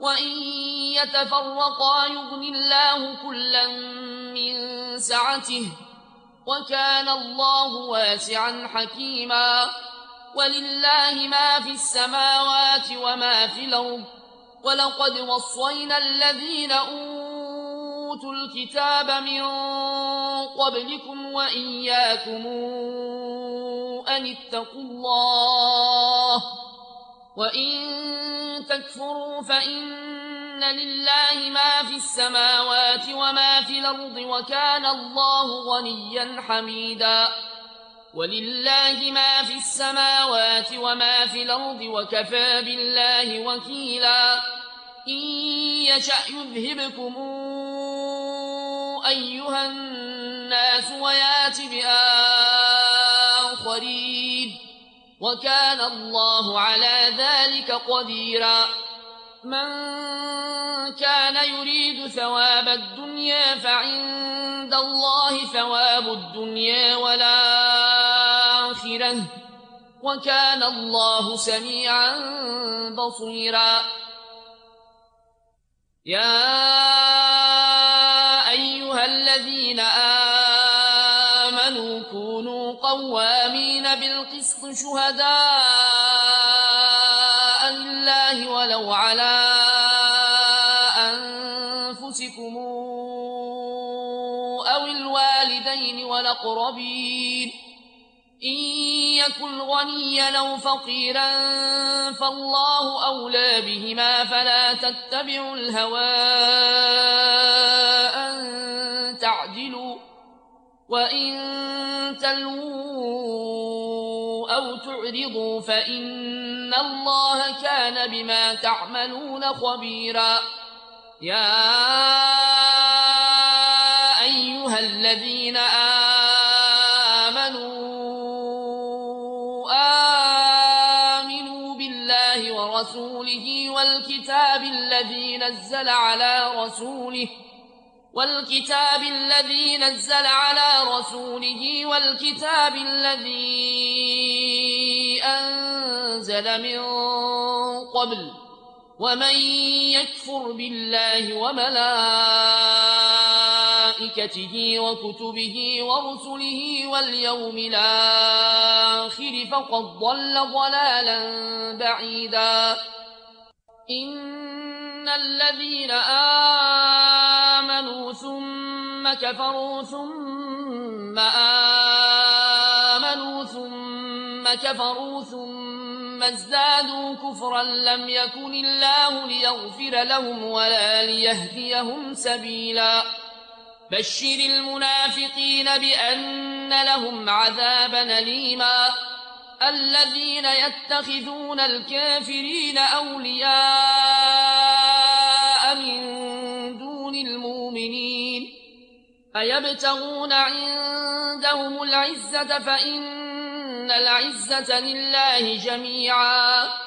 وإن يتفرقا يغن الله كلا من سعته وكان الله واسعا حكيما ولله ما في السماوات وما في الأرض ولقد وصينا الذين أوتوا الكتاب من قبلكم وإياكم أن اتقوا الله وإن تكفروا فإن لله ما في السماوات وما في الأرض وكان الله غنيا حميدا ولله ما في السماوات وما في الأرض وكفى بالله وكيلا إن يشأ يذهبكم أيها الناس ويات بآخرين وكان الله على ذلك قديرا من كان يريد ثواب الدنيا فعند الله ثواب الدنيا والآخرة وكان الله سميعا بصيرا يا أيها الذين آمنوا كونوا قوامين بالقسط شهداء لله ولو على أنفسكم أو الوالدين والأقربين إن يكن غنيا أو فقيرا فالله أولى بهما فلا تتبعوا الهوى أن تعدلوا وإن تلووا أو تعرضوا فإن الله كان بما تعملون خبيرا يا أيها الذين آمنوا بالله ورسوله والكتاب الذي نزل على رسوله والكتاب الذي أنزل من قبل ومن يكفر بالله وملائكته وكتبه ورسله واليوم الآخر فقد ضل ضلالا بعيدا إن الذين آمنوا ثم كفروا ثم آمنوا ثم كفروا ثم ازدادوا كفرا لم يكن الله ليغفر لهم ولا ليهديهم سبيلا بشر المنافقين بأن لهم عذابا أليما الذين يتخذون الكافرين أولياء من دون المؤمنين أيبتغون عندهم العزة فإن العزة لله جميعا